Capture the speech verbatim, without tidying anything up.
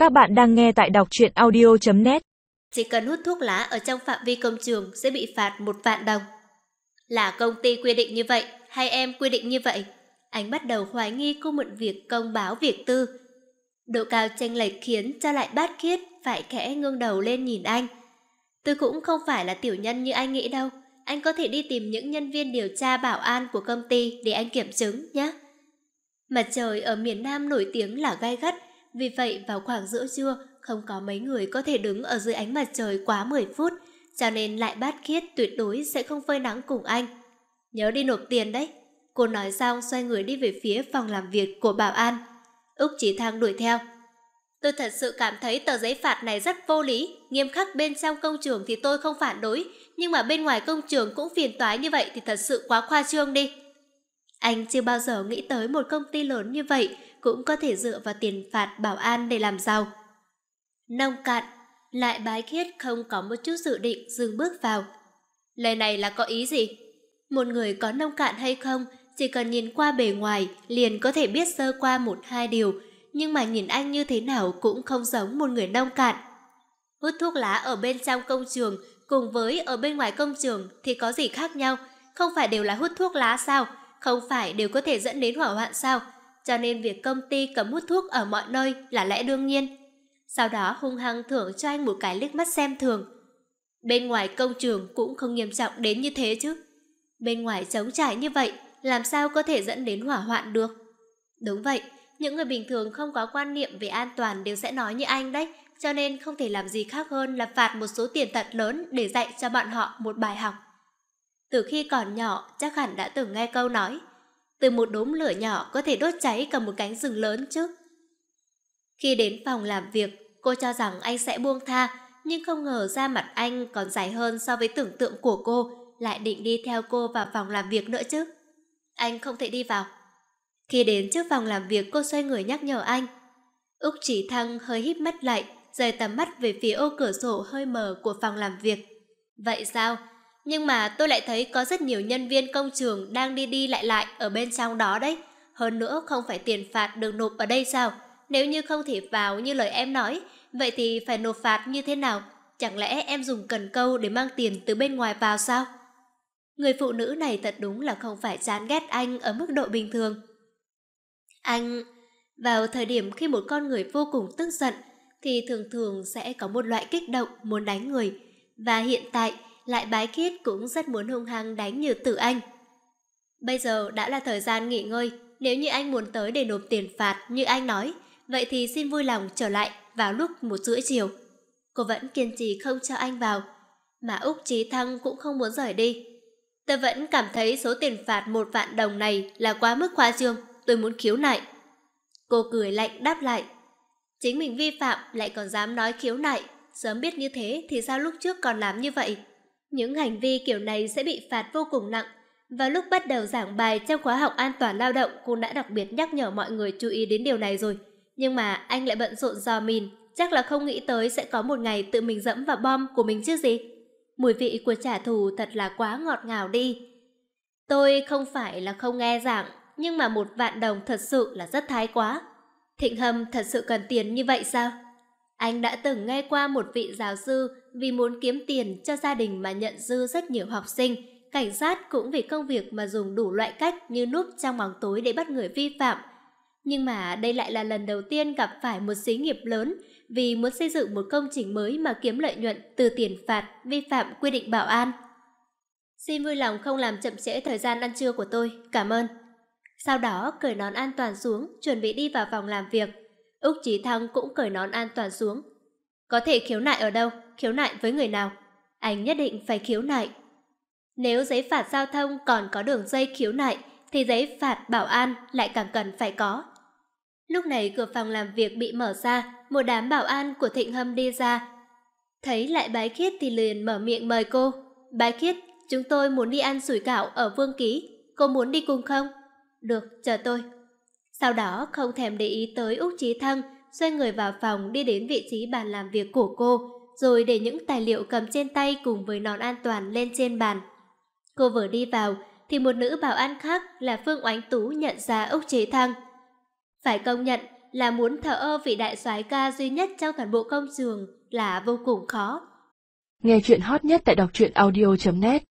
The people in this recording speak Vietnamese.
Các bạn đang nghe tại đọc truyện audio chấm net. Chỉ cần hút thuốc lá ở trong phạm vi công trường sẽ bị phạt một vạn đồng. Là công ty quy định như vậy hay em quy định như vậy? Anh bắt đầu hoài nghi cô mượn việc công báo việc tư. Độ cao chênh lệch khiến cho lại bát khiết phải khẽ ngương đầu lên nhìn anh. Tôi cũng không phải là tiểu nhân như anh nghĩ đâu. Anh có thể đi tìm những nhân viên điều tra bảo an của công ty để anh kiểm chứng nhé. Mặt trời ở miền Nam nổi tiếng là gai gắt, vì vậy vào khoảng giữa trưa không có mấy người có thể đứng ở dưới ánh mặt trời quá mười phút, cho nên lại bát khiết tuyệt đối sẽ không phơi nắng cùng anh. Nhớ đi nộp tiền đấy. Cô nói xong xoay người đi về phía phòng làm việc của bảo an. Úc Chí Thăng đuổi theo. Tôi thật sự cảm thấy tờ giấy phạt này rất vô lý. Nghiêm khắc bên trong công trường thì tôi không phản đối, nhưng mà bên ngoài công trường cũng phiền toái như vậy thì thật sự quá khoa trương đi. Anh chưa bao giờ nghĩ tới một công ty lớn như vậy cũng có thể dựa vào tiền phạt bảo an để làm giàu. Nông cạn, lại bái khiết không có một chút dự định dừng bước vào. Lời này là có ý gì? Một người có nông cạn hay không, chỉ cần nhìn qua bề ngoài liền có thể biết sơ qua một hai điều, nhưng mà nhìn anh như thế nào cũng không giống một người nông cạn. Hút thuốc lá ở bên trong công trường cùng với ở bên ngoài công trường thì có gì khác nhau? Không phải đều là hút thuốc lá sao? Không phải đều có thể dẫn đến hỏa hoạn sao? Cho nên việc công ty cấm hút thuốc ở mọi nơi là lẽ đương nhiên. Sau đó hung hăng thưởng cho anh một cái liếc mắt xem thường. Bên ngoài công trường cũng không nghiêm trọng đến như thế chứ. Bên ngoài trống trải như vậy, làm sao có thể dẫn đến hỏa hoạn được? Đúng vậy, những người bình thường không có quan niệm về an toàn đều sẽ nói như anh đấy, cho nên không thể làm gì khác hơn là phạt một số tiền thật lớn để dạy cho bọn họ một bài học. Từ khi còn nhỏ, chắc hẳn đã từng nghe câu nói, từ một đốm lửa nhỏ có thể đốt cháy cả một cánh rừng lớn chứ. Khi đến phòng làm việc, cô cho rằng anh sẽ buông tha, nhưng không ngờ da mặt anh còn dài hơn so với tưởng tượng của cô, lại định đi theo cô vào phòng làm việc nữa chứ. Anh không thể đi vào. Khi đến trước phòng làm việc, cô xoay người nhắc nhở anh. Úc Chí Thăng hơi híp mắt lại, rời tầm mắt về phía ô cửa sổ hơi mờ của phòng làm việc. Vậy sao? Nhưng mà tôi lại thấy có rất nhiều nhân viên công trường đang đi đi lại lại ở bên trong đó đấy. Hơn nữa không phải tiền phạt được nộp ở đây sao? Nếu như không thể vào như lời em nói, vậy thì phải nộp phạt như thế nào? Chẳng lẽ em dùng cần câu để mang tiền từ bên ngoài vào sao? Người phụ nữ này thật đúng là không phải chán ghét anh ở mức độ bình thường. Anh... Vào thời điểm khi một con người vô cùng tức giận thì thường thường sẽ có một loại kích động muốn đánh người. Và hiện tại lại bái khiết cũng rất muốn hung hăng đánh Như Tử Anh. Bây giờ đã là thời gian nghỉ ngơi, nếu như anh muốn tới để nộp tiền phạt như anh nói, vậy thì xin vui lòng trở lại vào lúc một rưỡi chiều. Cô vẫn kiên trì không cho anh vào, mà Úc Chí Thăng cũng không muốn rời đi. Tôi vẫn cảm thấy số tiền phạt một vạn đồng này là quá mức khoa trương, tôi muốn khiếu nại. Cô cười lạnh đáp lại. Chính mình vi phạm lại còn dám nói khiếu nại, sớm biết như thế thì sao lúc trước còn làm như vậy? Những hành vi kiểu này sẽ bị phạt vô cùng nặng. Vào lúc bắt đầu giảng bài trong khóa học an toàn lao động, cô đã đặc biệt nhắc nhở mọi người chú ý đến điều này rồi. Nhưng mà anh lại bận rộn dò mìn, chắc là không nghĩ tới sẽ có một ngày tự mình dẫm vào bom của mình chứ gì. Mùi vị của trả thù thật là quá ngọt ngào đi. Tôi không phải là không nghe giảng, nhưng mà một vạn đồng thật sự là rất thái quá. Thịnh Hâm thật sự cần tiền như vậy sao? Anh đã từng nghe qua một vị giáo sư vì muốn kiếm tiền cho gia đình mà nhận dư rất nhiều học sinh. Cảnh sát cũng vì công việc mà dùng đủ loại cách như núp trong bóng tối để bắt người vi phạm. Nhưng mà đây lại là lần đầu tiên gặp phải một xí nghiệp lớn vì muốn xây dựng một công trình mới mà kiếm lợi nhuận từ tiền phạt vi phạm quy định bảo an. Xin vui lòng không làm chậm trễ thời gian ăn trưa của tôi, cảm ơn. Sau đó cởi nón an toàn xuống, chuẩn bị đi vào phòng làm việc. Úc Chí Thăng cũng cởi nón an toàn xuống. Có thể khiếu nại ở đâu? Khiếu nại với người nào? Anh nhất định phải khiếu nại. Nếu giấy phạt giao thông còn có đường dây khiếu nại thì giấy phạt bảo an lại càng cần phải có. Lúc này cửa phòng làm việc bị mở ra, một đám bảo an của Thịnh Hâm đi ra. Thấy lại Bái Khiết thì liền mở miệng mời cô. Bái Khiết, chúng tôi muốn đi ăn sủi cảo ở Vương Ký, cô muốn đi cùng không? Được, chờ tôi. Sau đó không thèm để ý tới Úc Chí Thăng, xoay người vào phòng đi đến vị trí bàn làm việc của cô, rồi để những tài liệu cầm trên tay cùng với nón an toàn lên trên bàn. Cô vừa đi vào thì một nữ bảo an khác là Phương Oánh Tú nhận ra Úc Chí Thăng. Phải công nhận, là muốn thờ ơ vị đại soái ca duy nhất trong toàn bộ công trường là vô cùng khó. Nghe chuyện hot nhất tại đọc truyện audio chấm net